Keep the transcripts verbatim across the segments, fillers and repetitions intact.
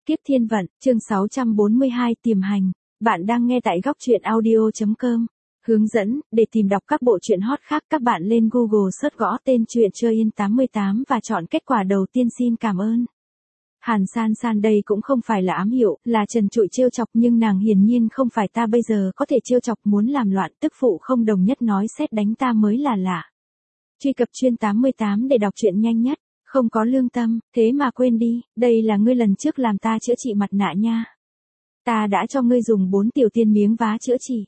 Kiếp thiên vận, chương sáu trăm bốn mươi hai tiềm hành. Bạn đang nghe tại góc truyện audio chấm com. Hướng dẫn, để tìm đọc các bộ truyện hot khác các bạn lên Google search gõ tên truyện Chơi Yên tám mươi tám và chọn kết quả đầu tiên. Xin cảm ơn. Hàn San San đây cũng không phải là ám hiệu, là trần trụi trêu chọc, nhưng nàng hiển nhiên không phải ta bây giờ có thể trêu chọc, muốn làm loạn tức phụ không đồng nhất nói xét đánh ta mới là lạ. Truy cập chuyên tám mươi tám để đọc truyện nhanh nhất. Không có lương tâm, thế mà quên đi, đây là ngươi lần trước làm ta chữa trị mặt nạ nha. Ta đã cho ngươi dùng bốn tiểu tiên miếng vá chữa trị.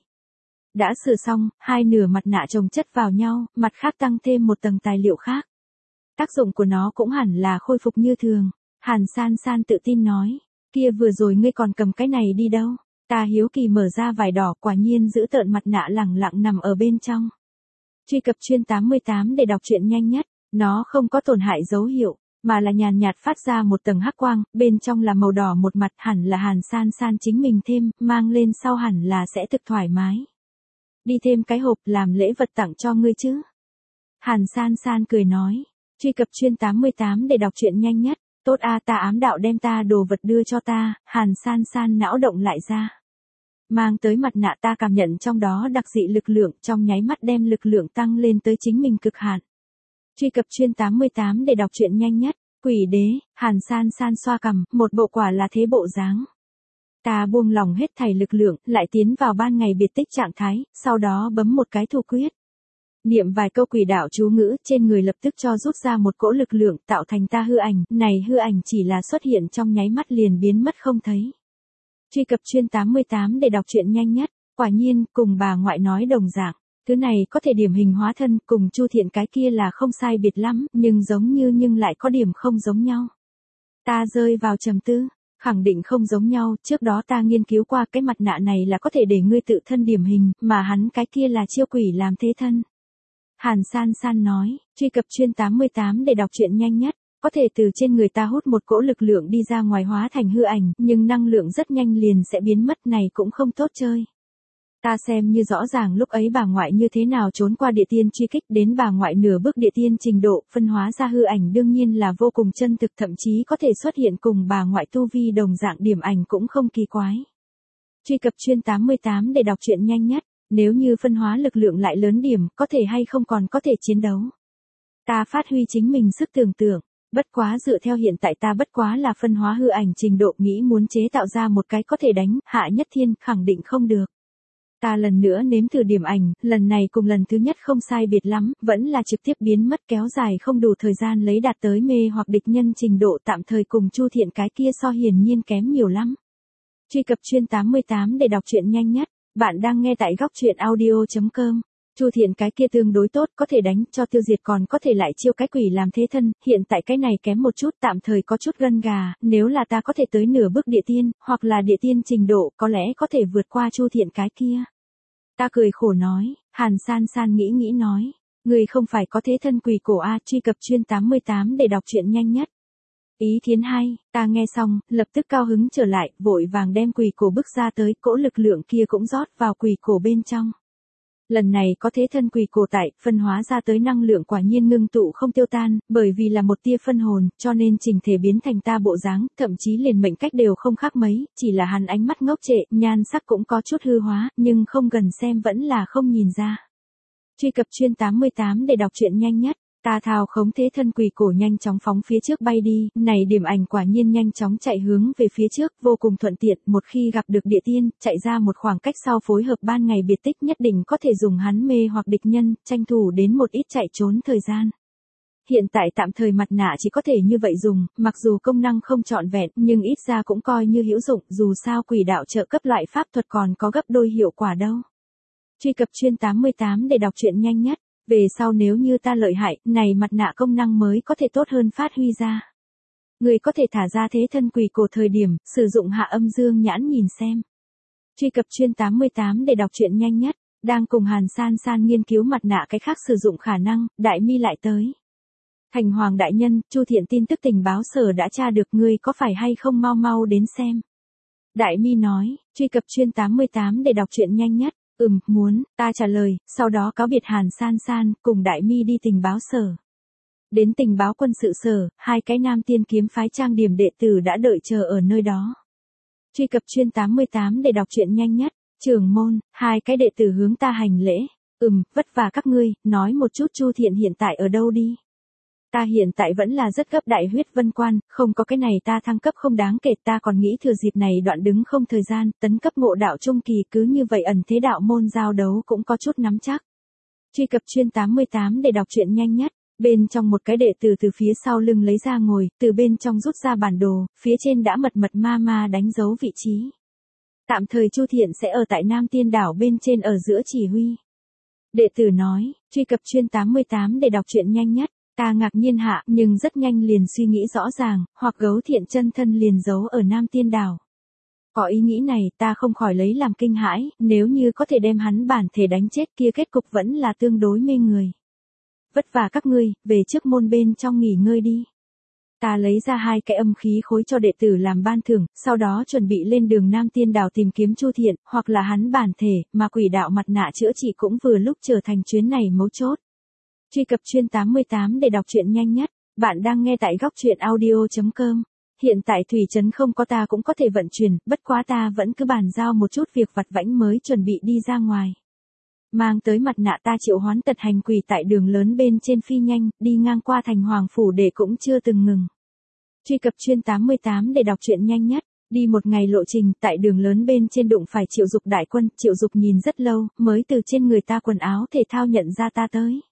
Đã sửa xong, hai nửa mặt nạ chồng chất vào nhau, mặt khác tăng thêm một tầng tài liệu khác. Tác dụng của nó cũng hẳn là khôi phục như thường. Hàn San San tự tin nói, kia vừa rồi ngươi còn cầm cái này đi đâu? Ta hiếu kỳ mở ra vải đỏ, quả nhiên giữ tợn mặt nạ lẳng lặng nằm ở bên trong. Truy cập chuyên tám mươi tám để đọc truyện nhanh nhất. Nó không có tổn hại dấu hiệu, mà là nhàn nhạt phát ra một tầng hắc quang, bên trong là màu đỏ một mặt, hẳn là Hàn San San chính mình thêm, mang lên sau hẳn là sẽ thực thoải mái. Đi thêm cái hộp làm lễ vật tặng cho ngươi chứ. Hàn San San cười nói, truy cập chuyên tám mươi tám để đọc truyện nhanh nhất. Tốt a, ta ám đạo đem ta đồ vật đưa cho ta. Hàn San San não động lại ra. Mang tới mặt nạ, ta cảm nhận trong đó đặc dị lực lượng, trong nháy mắt đem lực lượng tăng lên tới chính mình cực hạn. Truy cập chuyên tám mươi tám để đọc truyện nhanh nhất. Quỷ đế, Hàn San San xoa cằm, một bộ quả là thế bộ dáng. Ta buông lòng hết thảy lực lượng, lại tiến vào ban ngày biệt tích trạng thái, sau đó bấm một cái thủ quyết. Niệm vài câu quỷ đạo chú ngữ, trên người lập tức cho rút ra một cỗ lực lượng, tạo thành ta hư ảnh, này hư ảnh chỉ là xuất hiện trong nháy mắt liền biến mất không thấy. Truy cập chuyên tám mươi tám để đọc truyện nhanh nhất. Quả nhiên, cùng bà ngoại nói đồng dạng. Thứ này có thể điểm hình hóa thân, cùng Chu Thiện cái kia là không sai biệt lắm, nhưng giống như nhưng lại có điểm không giống nhau. Ta rơi vào trầm tư, khẳng định không giống nhau, trước đó ta nghiên cứu qua cái mặt nạ này là có thể để ngươi tự thân điểm hình, mà hắn cái kia là chiêu quỷ làm thế thân. Hàn San San nói, truy cập chuyên tám mươi tám để đọc truyện nhanh nhất. Có thể từ trên người ta hút một cỗ lực lượng đi ra ngoài hóa thành hư ảnh, nhưng năng lượng rất nhanh liền sẽ biến mất, này cũng không tốt chơi. Ta xem như rõ ràng lúc ấy bà ngoại như thế nào trốn qua địa tiên truy kích, đến bà ngoại nửa bước địa tiên trình độ, phân hóa ra hư ảnh đương nhiên là vô cùng chân thực, thậm chí có thể xuất hiện cùng bà ngoại tu vi đồng dạng điểm ảnh cũng không kỳ quái. Truy cập chuyên tám mươi tám để đọc truyện nhanh nhất. Nếu như phân hóa lực lượng lại lớn điểm, có thể hay không còn có thể chiến đấu. Ta phát huy chính mình sức tưởng tượng, bất quá dựa theo hiện tại ta bất quá là phân hóa hư ảnh trình độ, nghĩ muốn chế tạo ra một cái có thể đánh hạ nhất thiên, khẳng định không được. Ta lần nữa nếm thử điểm ảnh, lần này cùng lần thứ nhất không sai biệt lắm, vẫn là trực tiếp biến mất, kéo dài không đủ thời gian lấy đạt tới mê hoặc địch nhân trình độ, tạm thời cùng Chu Thiện cái kia so hiển nhiên kém nhiều lắm. Truy cập chuyên tám mươi tám để đọc truyện nhanh nhất. Bạn đang nghe tại góc truyện audio chấm com. Chu Thiện cái kia tương đối tốt, có thể đánh cho tiêu diệt, còn có thể lại chiêu cái quỷ làm thế thân, hiện tại cái này kém một chút, tạm thời có chút gân gà, nếu là ta có thể tới nửa bước địa tiên, hoặc là địa tiên trình độ, có lẽ có thể vượt qua Chu Thiện cái kia. Ta cười khổ nói, Hàn San San nghĩ nghĩ nói, người không phải có thế thân quỷ cổ a. Truy cập chuyên tám mươi tám để đọc truyện nhanh nhất. Ý kiến hay, ta nghe xong, lập tức cao hứng trở lại, vội vàng đem quỷ cổ bức ra tới, cỗ lực lượng kia cũng rót vào quỷ cổ bên trong. Lần này có thế thân quỷ cổ tại, phân hóa ra tới năng lượng quả nhiên ngưng tụ không tiêu tan, bởi vì là một tia phân hồn, cho nên chỉnh thể biến thành ta bộ dáng, thậm chí liền mệnh cách đều không khác mấy, chỉ là hắn ánh mắt ngốc trệ, nhan sắc cũng có chút hư hóa, nhưng không gần xem vẫn là không nhìn ra. Truy cập chuyên tám mươi tám để đọc truyện nhanh nhất. Ta thao khống thế thân quỷ cổ nhanh chóng phóng phía trước bay đi, này điểm ảnh quả nhiên nhanh chóng chạy hướng về phía trước, vô cùng thuận tiện, một khi gặp được địa tiên, chạy ra một khoảng cách sau phối hợp ban ngày biệt tích nhất định có thể dùng hắn mê hoặc địch nhân, tranh thủ đến một ít chạy trốn thời gian. Hiện tại tạm thời mặt nạ chỉ có thể như vậy dùng, mặc dù công năng không trọn vẹn, nhưng ít ra cũng coi như hữu dụng, dù sao quỷ đạo trợ cấp loại pháp thuật còn có gấp đôi hiệu quả đâu. Truy cập chuyên tám mươi tám để đọc truyện nhanh nhất. Về sau nếu như ta lợi hại, này mặt nạ công năng mới có thể tốt hơn phát huy ra. Người có thể thả ra thế thân quỷ cổ thời điểm, sử dụng hạ âm dương nhãn nhìn xem. Truy cập chuyên tám mươi tám để đọc truyện nhanh nhất. Đang cùng Hàn San San nghiên cứu mặt nạ cái khác sử dụng khả năng, Đại Mi lại tới. Thành Hoàng đại nhân, Chu Thiện tin tức tình báo sở đã tra được, ngươi có phải hay không mau mau đến xem. Đại Mi nói, truy cập chuyên tám mươi tám để đọc truyện nhanh nhất. Ừm, muốn, ta trả lời, sau đó cáo biệt Hàn San San, cùng Đại Mi đi tình báo sở. Đến tình báo quân sự sở, hai cái Nam Tiên kiếm phái trang điểm đệ tử đã đợi chờ ở nơi đó. Truy cập chuyên tám mươi tám để đọc truyện nhanh nhất. Trưởng môn, hai cái đệ tử hướng ta hành lễ. Ừm, vất vả các ngươi, nói một chút Chu Thiện hiện tại ở đâu đi. Ta hiện tại vẫn là rất gấp đại huyết vân quan, không có cái này ta thăng cấp không đáng kể, ta còn nghĩ thừa dịp này đoạn đứng không thời gian, tấn cấp ngộ đạo trung kỳ, cứ như vậy ẩn thế đạo môn giao đấu cũng có chút nắm chắc. Truy cập chuyên tám mươi tám để đọc truyện nhanh nhất. Bên trong một cái đệ tử từ phía sau lưng lấy ra ngồi, từ bên trong rút ra bản đồ, phía trên đã mật mật ma ma đánh dấu vị trí. Tạm thời Chu Thiện sẽ ở tại Nam Tiên đảo bên trên ở giữa chỉ huy. Đệ tử nói, truy cập chuyên tám mươi tám để đọc truyện nhanh nhất. Ta ngạc nhiên hạ, nhưng rất nhanh liền suy nghĩ rõ ràng, hoặc gấu thiện chân thân liền giấu ở Nam Tiên đảo. Có ý nghĩ này, ta không khỏi lấy làm kinh hãi, nếu như có thể đem hắn bản thể đánh chết kia kết cục vẫn là tương đối mê người. Vất vả các ngươi, về trước môn bên trong nghỉ ngơi đi. Ta lấy ra hai cái âm khí khối cho đệ tử làm ban thưởng, sau đó chuẩn bị lên đường Nam Tiên đảo tìm kiếm Chu Thiện, hoặc là hắn bản thể, mà quỷ đạo mặt nạ chữa trị cũng vừa lúc trở thành chuyến này mấu chốt. Truy cập chuyên tám mươi tám để đọc truyện nhanh nhất. Bạn đang nghe tại góc truyện audio chấm com. Hiện tại thủy trấn không có ta cũng có thể vận chuyển, bất quá ta vẫn cứ bàn giao một chút việc vặt vãnh mới chuẩn bị đi ra ngoài. Mang tới mặt nạ ta triệu hoán tật hành quỷ tại đường lớn bên trên phi nhanh, đi ngang qua thành Hoàng Phủ để cũng chưa từng ngừng. Truy cập chuyên tám mươi tám để đọc truyện nhanh nhất. Đi một ngày lộ trình, tại đường lớn bên trên đụng phải Triệu Dục đại quân, Triệu Dục nhìn rất lâu, mới từ trên người ta quần áo thể thao nhận ra ta tới.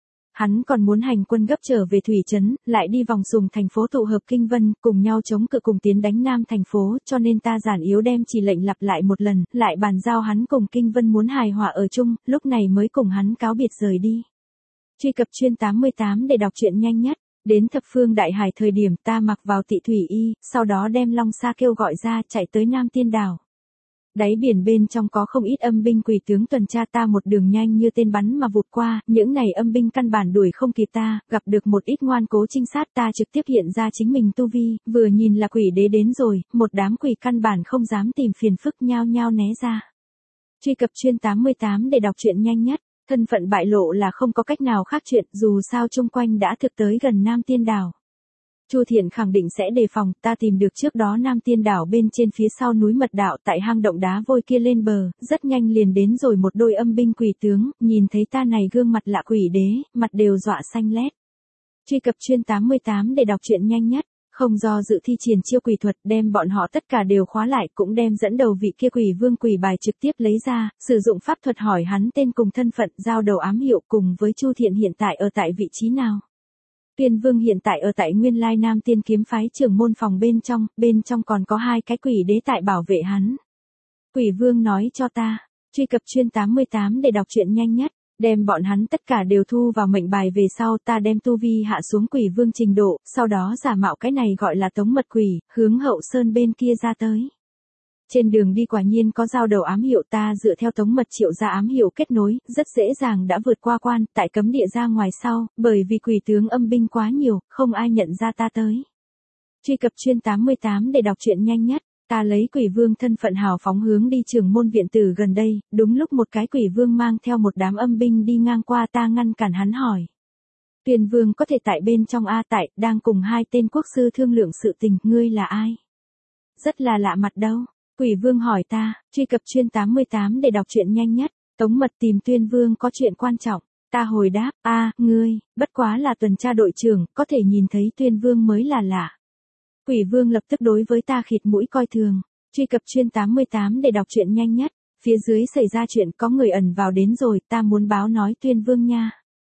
Hắn còn muốn hành quân gấp trở về thủy trấn, lại đi vòng dùng thành phố tụ hợp Kinh Vân, cùng nhau chống cự cùng tiến đánh Nam thành phố, cho nên ta giản yếu đem chỉ lệnh lặp lại một lần, lại bàn giao hắn cùng Kinh Vân muốn hài hòa ở chung, lúc này mới cùng hắn cáo biệt rời đi. Truy cập chuyên tám mươi tám để đọc truyện nhanh nhất. Đến thập phương đại hải thời điểm ta mặc vào tị thủy y, sau đó đem Long Sa kêu gọi ra chạy tới Nam Tiên đảo. Đáy biển bên trong có không ít âm binh quỷ tướng tuần tra, ta một đường nhanh như tên bắn mà vụt qua, những này âm binh căn bản đuổi không kịp ta, gặp được một ít ngoan cố trinh sát, ta trực tiếp hiện ra chính mình tu vi, vừa nhìn là quỷ đế đến rồi, một đám quỷ căn bản không dám tìm phiền phức nhao nhao né ra. Truy cập chuyên tám mươi tám để đọc truyện nhanh nhất. Thân phận bại lộ là không có cách nào khác chuyện, dù sao chung quanh đã thực tới gần Nam Tiên đảo. Chu Thiện khẳng định sẽ đề phòng, ta tìm được trước đó Nam Tiên đảo bên trên phía sau núi mật đạo tại hang động đá vôi kia lên bờ, rất nhanh liền đến rồi một đôi âm binh quỷ tướng, nhìn thấy ta này gương mặt lạ quỷ đế, mặt đều dọa xanh lét. Truy cập chuyên tám mươi tám để đọc truyện nhanh nhất. Không do dự thi triển chiêu quỷ thuật, đem bọn họ tất cả đều khóa lại, cũng đem dẫn đầu vị kia quỷ vương quỷ bài trực tiếp lấy ra, sử dụng pháp thuật hỏi hắn tên cùng thân phận, giao đầu ám hiệu cùng với Chu Thiện hiện tại ở tại vị trí nào. Tuyên Vương hiện tại ở tại nguyên lai Nam Tiên kiếm phái trưởng môn phòng bên trong, bên trong còn có hai cái quỷ đế tại bảo vệ hắn. Quỷ Vương nói cho ta. Truy cập chuyên tám mươi tám để đọc truyện nhanh nhất. Đem bọn hắn tất cả đều thu vào mệnh bài về sau, ta đem tu vi hạ xuống quỷ vương trình độ, sau đó giả mạo cái này gọi là tống mật quỷ, hướng hậu sơn bên kia ra tới. Trên đường đi quả nhiên có giao đầu ám hiệu, ta dựa theo tống mật triệu ra ám hiệu kết nối, rất dễ dàng đã vượt qua quan, tại cấm địa ra ngoài sau, bởi vì quỷ tướng âm binh quá nhiều, không ai nhận ra ta tới. Truy cập chuyên tám mươi tám để đọc truyện nhanh nhất. Ta lấy quỷ vương thân phận hào phóng hướng đi trường môn viện tử gần đây, đúng lúc một cái quỷ vương mang theo một đám âm binh đi ngang qua, ta ngăn cản hắn hỏi. Tuyên Vương có thể tại bên trong a tại, đang cùng hai tên quốc sư thương lượng sự tình, ngươi là ai? Rất là lạ mặt đâu. Quỷ vương hỏi ta. Truy cập chuyên tám mươi tám để đọc truyện nhanh nhất. Tống mật tìm Tuyên Vương có chuyện quan trọng. Ta hồi đáp, a ngươi, bất quá là tuần tra đội trưởng, có thể nhìn thấy Tuyên Vương mới là lạ. Quỷ vương lập tức đối với ta khịt mũi coi thường. Truy cập chuyên tám mươi tám để đọc truyện nhanh nhất. Phía dưới xảy ra chuyện có người ẩn vào đến rồi, ta muốn báo nói Tuyên Vương nha.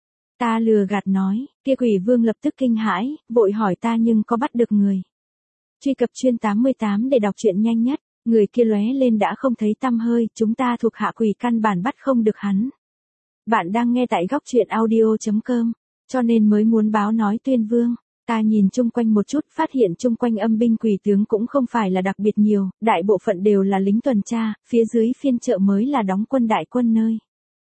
Ta lừa gạt nói, kia quỷ vương lập tức kinh hãi, vội hỏi ta nhưng có bắt được người. Truy cập chuyên tám mươi tám để đọc truyện nhanh nhất. Người kia lóe lên đã không thấy tăm hơi, chúng ta thuộc hạ quỷ căn bản bắt không được hắn. Bạn đang nghe tại góc truyện audio chấm com, cho nên mới muốn báo nói Tuyên Vương. Ta nhìn chung quanh một chút, phát hiện chung quanh âm binh quỷ tướng cũng không phải là đặc biệt nhiều, đại bộ phận đều là lính tuần tra, phía dưới phiên chợ mới là đóng quân đại quân nơi.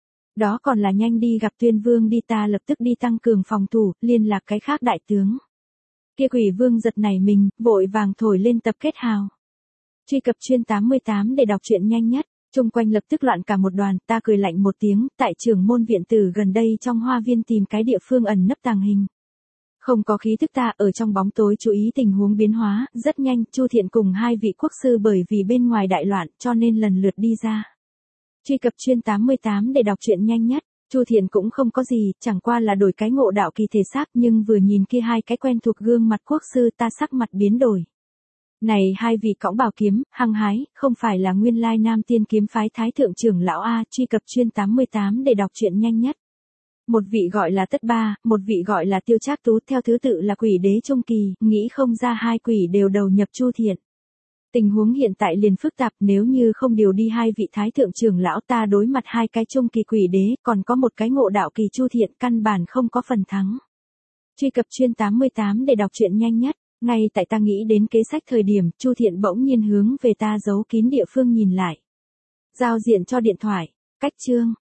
Đó còn là nhanh đi gặp Tuyên Vương đi, ta lập tức đi tăng cường phòng thủ, liên lạc cái khác đại tướng. Kia quỷ vương giật nảy mình, vội vàng thổi lên tập kết hào. Truy cập chuyên tám mươi tám để đọc truyện nhanh nhất. Chung quanh lập tức loạn cả một đoàn, ta cười lạnh một tiếng, tại trường môn viện tử gần đây trong hoa viên tìm cái địa phương ẩn nấp tàng hình. Không có khí thức ta ở trong bóng tối chú ý tình huống biến hóa, rất nhanh, Chu Thiện cùng hai vị quốc sư bởi vì bên ngoài đại loạn cho nên lần lượt đi ra. Truy cập chuyên tám mươi tám để đọc truyện nhanh nhất. Chu Thiện cũng không có gì, chẳng qua là đổi cái ngộ đạo kỳ thể xác, nhưng vừa nhìn kia hai cái quen thuộc gương mặt quốc sư ta sắc mặt biến đổi. Này hai vị cõng bảo kiếm, hăng hái, không phải là nguyên lai Nam Tiên kiếm phái thái thượng trưởng lão A, truy cập chuyên tám mươi tám để đọc truyện nhanh nhất. Một vị gọi là Tất Ba, một vị gọi là Tiêu Trác Tú, theo thứ tự là quỷ đế trung kỳ, nghĩ không ra hai quỷ đều đầu nhập Chu Thiện. Tình huống hiện tại liền phức tạp, nếu như không điều đi hai vị thái thượng trưởng lão ta đối mặt hai cái trung kỳ quỷ đế, còn có một cái ngộ đạo kỳ Chu Thiện, căn bản không có phần thắng. Truy cập chuyên tám mươi tám để đọc truyện nhanh nhất. Ngay tại ta nghĩ đến kế sách thời điểm, Chu Thiện bỗng nhiên hướng về ta giấu kín địa phương nhìn lại. Giao diện cho điện thoại. Cách chương.